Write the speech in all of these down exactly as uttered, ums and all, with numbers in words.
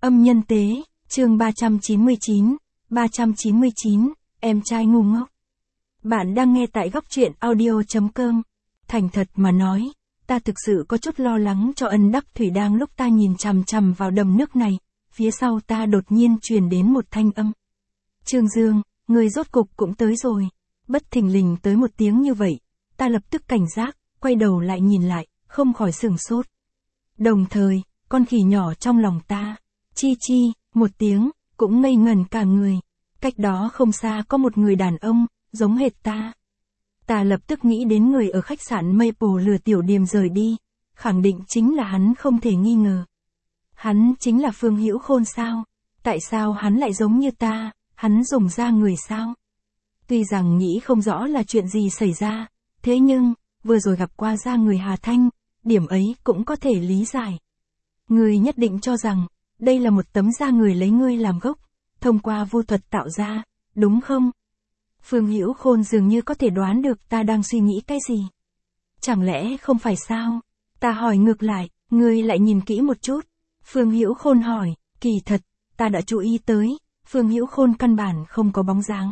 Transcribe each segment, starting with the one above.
Âm nhân tế, chương ba trăm chín mươi chín, ba trăm chín mươi chín, em trai ngu ngốc. Bạn đang nghe tại góc truyện audio chấm com. Thành thật mà nói, ta thực sự có chút lo lắng cho ân đắc thủy. Đang lúc ta nhìn chằm chằm vào đầm nước này, phía sau ta đột nhiên truyền đến một thanh âm. Trương Dương, người rốt cục cũng tới rồi. Bất thình lình tới một tiếng như vậy, ta lập tức cảnh giác, quay đầu lại nhìn lại, không khỏi sửng sốt. Đồng thời, con khỉ nhỏ trong lòng ta, chi chi, một tiếng, cũng ngây ngẩn cả người. Cách đó không xa có một người đàn ông, giống hệt ta. Ta lập tức nghĩ đến người ở khách sạn Maple lừa Tiểu Điềm rời đi, khẳng định chính là hắn không thể nghi ngờ. Hắn chính là Phương Hữu Khôn sao? Tại sao hắn lại giống như ta, hắn dùng da người sao? Tuy rằng nghĩ không rõ là chuyện gì xảy ra, thế nhưng, vừa rồi gặp qua da người Hà Thanh, điểm ấy cũng có thể lý giải. Ngươi nhất định cho rằng, đây là một tấm da người lấy ngươi làm gốc, thông qua vu thuật tạo ra, đúng không? Phương Hữu Khôn dường như có thể đoán được ta đang suy nghĩ cái gì. Chẳng lẽ không phải sao? Ta hỏi ngược lại, ngươi lại nhìn kỹ một chút. Phương Hữu Khôn hỏi, kỳ thật, ta đã chú ý tới, Phương Hữu Khôn căn bản không có bóng dáng.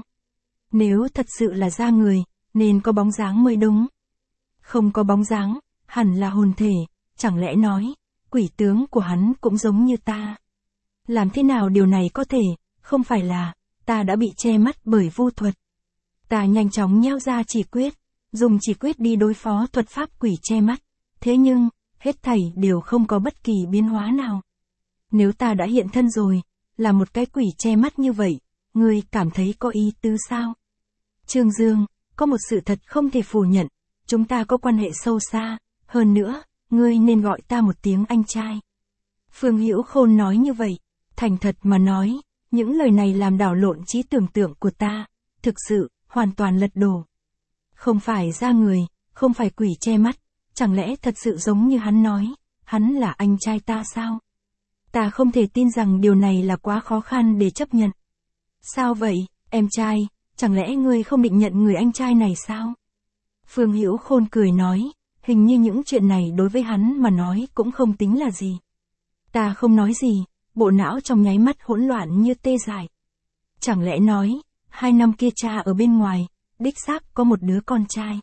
Nếu thật sự là da người, nên có bóng dáng mới đúng. Không có bóng dáng, hẳn là hồn thể, chẳng lẽ nói, quỷ tướng của hắn cũng giống như ta. Làm thế nào điều này có thể, không phải là, ta đã bị che mắt bởi vu thuật. Ta nhanh chóng nheo ra chỉ quyết, dùng chỉ quyết đi đối phó thuật pháp quỷ che mắt, thế nhưng, hết thảy đều không có bất kỳ biến hóa nào. Nếu ta đã hiện thân rồi, là một cái quỷ che mắt như vậy, ngươi cảm thấy có ý tứ sao? Trương Dương, có một sự thật không thể phủ nhận, chúng ta có quan hệ sâu xa, hơn nữa, ngươi nên gọi ta một tiếng anh trai. Phương Hữu Khôn nói như vậy, thành thật mà nói, những lời này làm đảo lộn trí tưởng tượng của ta, thực sự, hoàn toàn lật đổ. Không phải da người, không phải quỷ che mắt, chẳng lẽ thật sự giống như hắn nói, hắn là anh trai ta sao? Ta không thể tin rằng điều này là quá khó khăn để chấp nhận. Sao vậy, em trai, chẳng lẽ ngươi không định nhận người anh trai này sao? Phương Hữu Khôn cười nói, hình như những chuyện này đối với hắn mà nói cũng không tính là gì. Ta không nói gì, bộ não trong nháy mắt hỗn loạn như tê dại. Chẳng lẽ nói, hai năm kia cha ở bên ngoài, đích xác có một đứa con trai.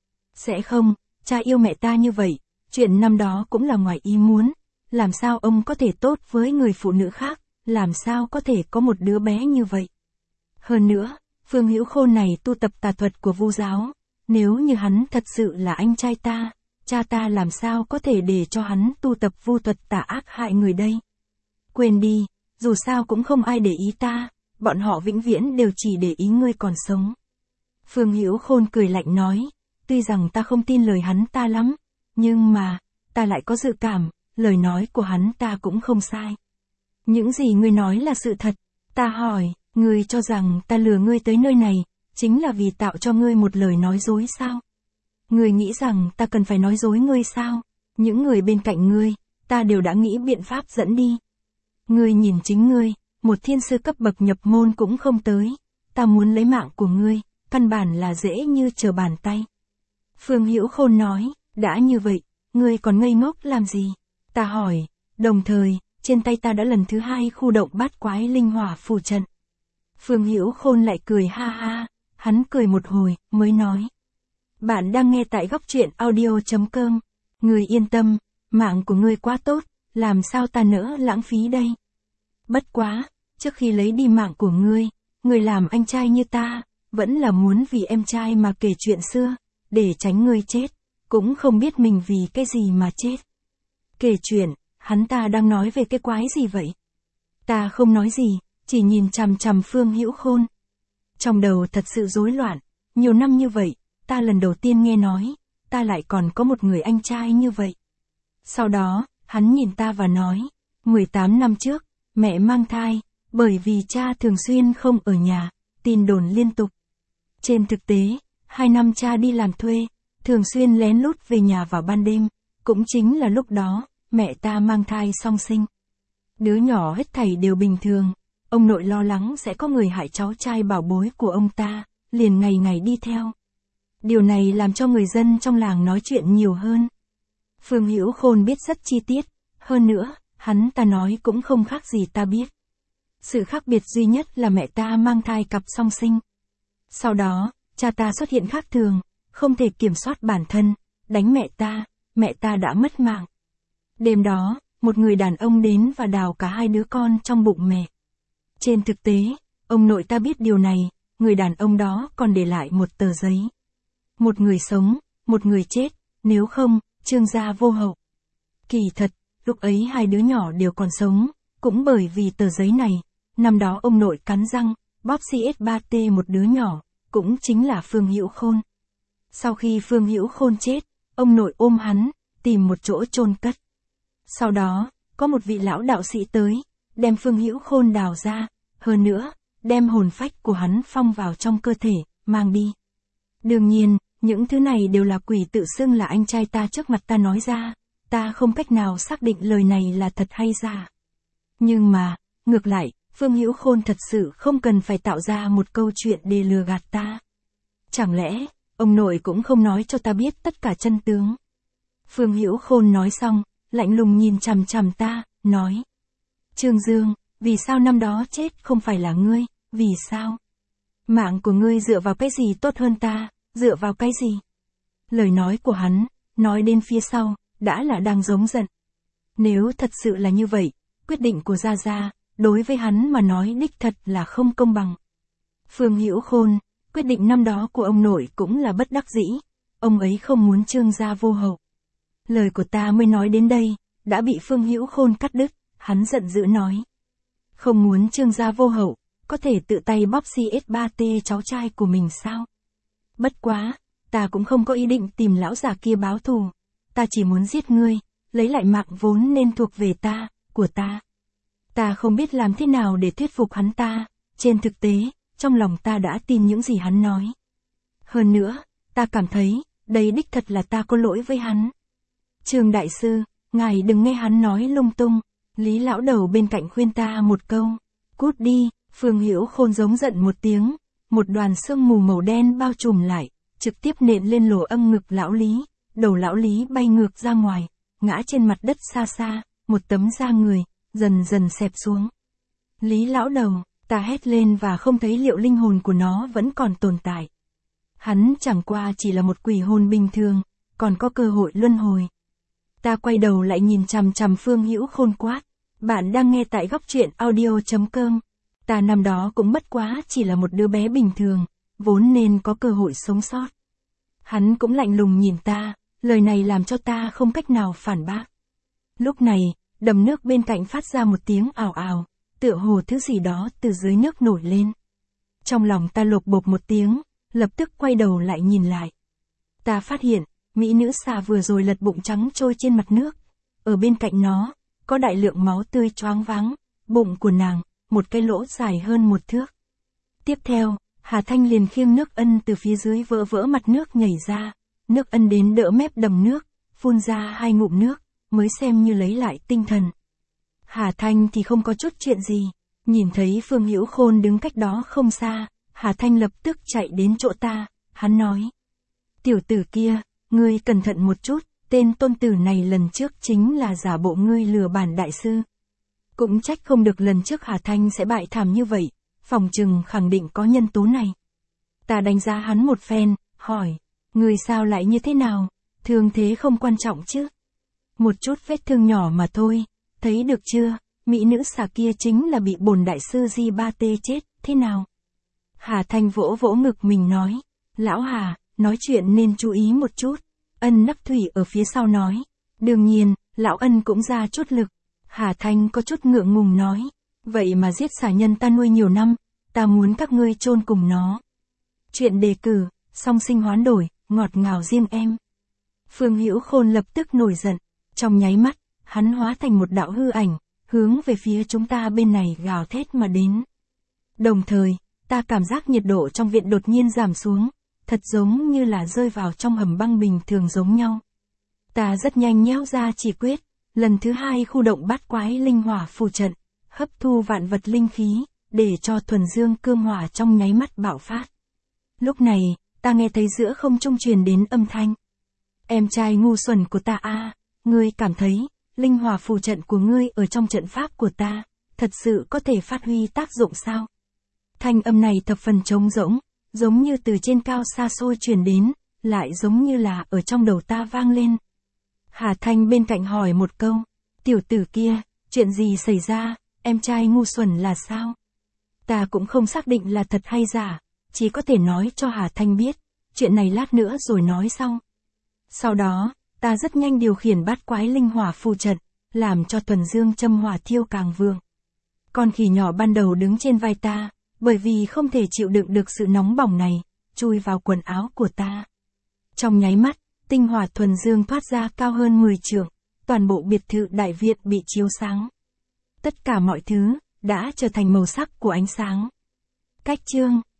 Sẽ không, cha yêu mẹ ta như vậy, chuyện năm đó cũng là ngoài ý muốn, làm sao ông có thể tốt với người phụ nữ khác, làm sao có thể có một đứa bé như vậy. Hơn nữa, Phương Hữu Khôn này tu tập tà thuật của vu giáo, nếu như hắn thật sự là anh trai ta, cha ta làm sao có thể để cho hắn tu tập vu thuật tà ác hại người đây. Quên đi, dù sao cũng không ai để ý ta, bọn họ vĩnh viễn đều chỉ để ý ngươi còn sống. Phương Hữu Khôn cười lạnh nói, tuy rằng ta không tin lời hắn ta lắm, nhưng mà, ta lại có dự cảm, lời nói của hắn ta cũng không sai. Những gì ngươi nói là sự thật, ta hỏi, ngươi cho rằng ta lừa ngươi tới nơi này, chính là vì tạo cho ngươi một lời nói dối sao? Ngươi nghĩ rằng ta cần phải nói dối ngươi sao? Những người bên cạnh ngươi, ta đều đã nghĩ biện pháp dẫn đi. Ngươi nhìn chính ngươi, một thiên sư cấp bậc nhập môn cũng không tới, ta muốn lấy mạng của ngươi, căn bản là dễ như trở bàn tay. Phương Hữu Khôn nói, đã như vậy, ngươi còn ngây ngốc làm gì? Ta hỏi, đồng thời, trên tay ta đã lần thứ hai khu động bát quái linh hỏa phù trận. Phương Hữu Khôn lại cười ha ha, hắn cười một hồi, mới nói. Bạn đang nghe tại góc truyện audio chấm com. Ngươi yên tâm, mạng của ngươi quá tốt, làm sao ta nỡ lãng phí đây? Bất quá, trước khi lấy đi mạng của ngươi, ngươi làm anh trai như ta, vẫn là muốn vì em trai mà kể chuyện xưa, để tránh ngươi chết, cũng không biết mình vì cái gì mà chết. Kể chuyện, hắn ta đang nói về cái quái gì vậy? Ta không nói gì, chỉ nhìn chằm chằm Phương Hữu Khôn. Trong đầu thật sự rối loạn, nhiều năm như vậy, ta lần đầu tiên nghe nói, ta lại còn có một người anh trai như vậy. Sau đó, hắn nhìn ta và nói, mười tám năm trước, mẹ mang thai, bởi vì cha thường xuyên không ở nhà, tin đồn liên tục. Trên thực tế, hai năm cha đi làm thuê, thường xuyên lén lút về nhà vào ban đêm, cũng chính là lúc đó, mẹ ta mang thai song sinh. Đứa nhỏ hết thảy đều bình thường, ông nội lo lắng sẽ có người hại cháu trai bảo bối của ông ta, liền ngày ngày đi theo. Điều này làm cho người dân trong làng nói chuyện nhiều hơn. Phương Hữu Khôn biết rất chi tiết, hơn nữa, hắn ta nói cũng không khác gì ta biết. Sự khác biệt duy nhất là mẹ ta mang thai cặp song sinh. Sau đó, cha ta xuất hiện khác thường, không thể kiểm soát bản thân, đánh mẹ ta, mẹ ta đã mất mạng. Đêm đó, một người đàn ông đến và đào cả hai đứa con trong bụng mẹ. Trên thực tế, ông nội ta biết điều này, người đàn ông đó còn để lại một tờ giấy. Một người sống, một người chết, nếu không, Trương gia vô hậu. Kỳ thật, lúc ấy hai đứa nhỏ đều còn sống, cũng bởi vì tờ giấy này, năm đó ông nội cắn răng, bóp xê ét ba T một đứa nhỏ, cũng chính là Phương Hữu Khôn. Sau khi Phương Hữu Khôn chết, ông nội ôm hắn, tìm một chỗ chôn cất. Sau đó, có một vị lão đạo sĩ tới, đem Phương Hữu Khôn đào ra, hơn nữa, đem hồn phách của hắn phong vào trong cơ thể, mang đi. Đương nhiên, những thứ này đều là quỷ tự xưng là anh trai ta trước mặt ta nói ra, ta không cách nào xác định lời này là thật hay giả. Nhưng mà, ngược lại, Phương Hữu Khôn thật sự không cần phải tạo ra một câu chuyện để lừa gạt ta. Chẳng lẽ, ông nội cũng không nói cho ta biết tất cả chân tướng. Phương Hữu Khôn nói xong, lạnh lùng nhìn chằm chằm ta, nói. Trương Dương, vì sao năm đó chết không phải là ngươi, vì sao? Mạng của ngươi dựa vào cái gì tốt hơn ta, dựa vào cái gì? Lời nói của hắn, nói đến phía sau, đã là đang giống giận. Nếu thật sự là như vậy, quyết định của Gia Gia, đối với hắn mà nói đích thật là không công bằng. Phương Hữu Khôn, quyết định năm đó của ông nội cũng là bất đắc dĩ, ông ấy không muốn Trương gia vô hậu. Lời của ta mới nói đến đây, đã bị Phương Hữu Khôn cắt đứt, hắn giận dữ nói. Không muốn Trương gia vô hậu, có thể tự tay bóp xê ét ba T cháu trai của mình sao? Bất quá, ta cũng không có ý định tìm lão già kia báo thù, ta chỉ muốn giết ngươi, lấy lại mạng vốn nên thuộc về ta, của ta. Ta không biết làm thế nào để thuyết phục hắn ta, trên thực tế, trong lòng ta đã tin những gì hắn nói. Hơn nữa, ta cảm thấy, đây đích thật là ta có lỗi với hắn. Trương đại sư, ngài đừng nghe hắn nói lung tung, Lý lão đầu bên cạnh khuyên ta một câu. Cút đi, Phương Hữu Khôn giống giận một tiếng, một đoàn sương mù màu đen bao trùm lại, trực tiếp nện lên lỗ âm ngực lão Lý, đầu lão Lý bay ngược ra ngoài, ngã trên mặt đất xa xa, một tấm da người, dần dần xẹp xuống. Lý lão đầu, ta hét lên và không thấy liệu linh hồn của nó vẫn còn tồn tại. Hắn chẳng qua chỉ là một quỷ hồn bình thường, còn có cơ hội luân hồi. Ta quay đầu lại nhìn chằm chằm Phương Hữu Khôn quát. Bạn đang nghe tại góc truyện audio chấm com. Ta năm đó cũng bất quá chỉ là một đứa bé bình thường, vốn nên có cơ hội sống sót. Hắn cũng lạnh lùng nhìn ta, lời này làm cho ta không cách nào phản bác. Lúc này, đầm nước bên cạnh phát ra một tiếng ào ào, tựa hồ thứ gì đó từ dưới nước nổi lên. Trong lòng ta lột bột một tiếng, lập tức quay đầu lại nhìn lại. Ta phát hiện, mỹ nữ xà vừa rồi lật bụng trắng trôi trên mặt nước. Ở bên cạnh nó, có đại lượng máu tươi choáng váng, bụng của nàng, một cái lỗ dài hơn một thước. Tiếp theo, Hà Thanh liền khiêng nước ân từ phía dưới vỡ vỡ mặt nước nhảy ra, nước ân đến đỡ mép đầm nước, phun ra hai ngụm nước, mới xem như lấy lại tinh thần. Hà Thanh thì không có chút chuyện gì, nhìn thấy Phương Hữu Khôn đứng cách đó không xa, Hà Thanh lập tức chạy đến chỗ ta, hắn nói. Tiểu tử kia, ngươi cẩn thận một chút, tên tôn tử này lần trước chính là giả bộ ngươi lừa bản đại sư. Cũng trách không được lần trước Hà Thanh sẽ bại thảm như vậy, phòng trừng khẳng định có nhân tố này. Ta đánh giá hắn một phen, hỏi, ngươi sao lại như thế nào, thương thế không quan trọng chứ? Một chút vết thương nhỏ mà thôi, thấy được chưa, mỹ nữ xà kia chính là bị bổn đại sư Di Ba Tê chết, thế nào? Hà Thanh vỗ vỗ ngực mình nói, lão Hà, nói chuyện nên chú ý một chút. Ân nắp thủy ở phía sau nói, đương nhiên, lão Ân cũng ra chút lực. Hà Thanh có chút ngượng ngùng nói, vậy mà giết xà nhân ta nuôi nhiều năm, ta muốn các ngươi chôn cùng nó. Chuyện đề cử, song sinh hoán đổi, ngọt ngào riêng em. Phương Hữu Khôn lập tức nổi giận, trong nháy mắt, hắn hóa thành một đạo hư ảnh, hướng về phía chúng ta bên này gào thét mà đến. Đồng thời, ta cảm giác nhiệt độ trong viện đột nhiên giảm xuống, thật giống như là rơi vào trong hầm băng bình thường giống nhau. Ta rất nhanh nhéo ra chỉ quyết, lần thứ hai khu động bát quái linh hỏa phù trận, hấp thu vạn vật linh khí, để cho thuần dương cương hỏa trong nháy mắt bạo phát. Lúc này, ta nghe thấy giữa không trung truyền đến âm thanh. Em trai ngu xuẩn của ta a, ngươi cảm thấy, linh hỏa phù trận của ngươi ở trong trận pháp của ta, thật sự có thể phát huy tác dụng sao? Thanh âm này thập phần trống rỗng, giống như từ trên cao xa xôi truyền đến, lại giống như là ở trong đầu ta vang lên. Hà Thanh bên cạnh hỏi một câu, tiểu tử kia, chuyện gì xảy ra, em trai ngu xuẩn là sao? Ta cũng không xác định là thật hay giả, chỉ có thể nói cho Hà Thanh biết, chuyện này lát nữa rồi nói sau. Sau đó, ta rất nhanh điều khiển bát quái linh hỏa phù trận, làm cho thuần dương châm hỏa thiêu càng vượng. Con khỉ nhỏ ban đầu đứng trên vai ta, bởi vì không thể chịu đựng được sự nóng bỏng này, chui vào quần áo của ta. Trong nháy mắt, tinh hỏa thuần dương thoát ra cao hơn mười trượng, toàn bộ biệt thự đại viện bị chiếu sáng. Tất cả mọi thứ, đã trở thành màu sắc của ánh sáng. Cách chương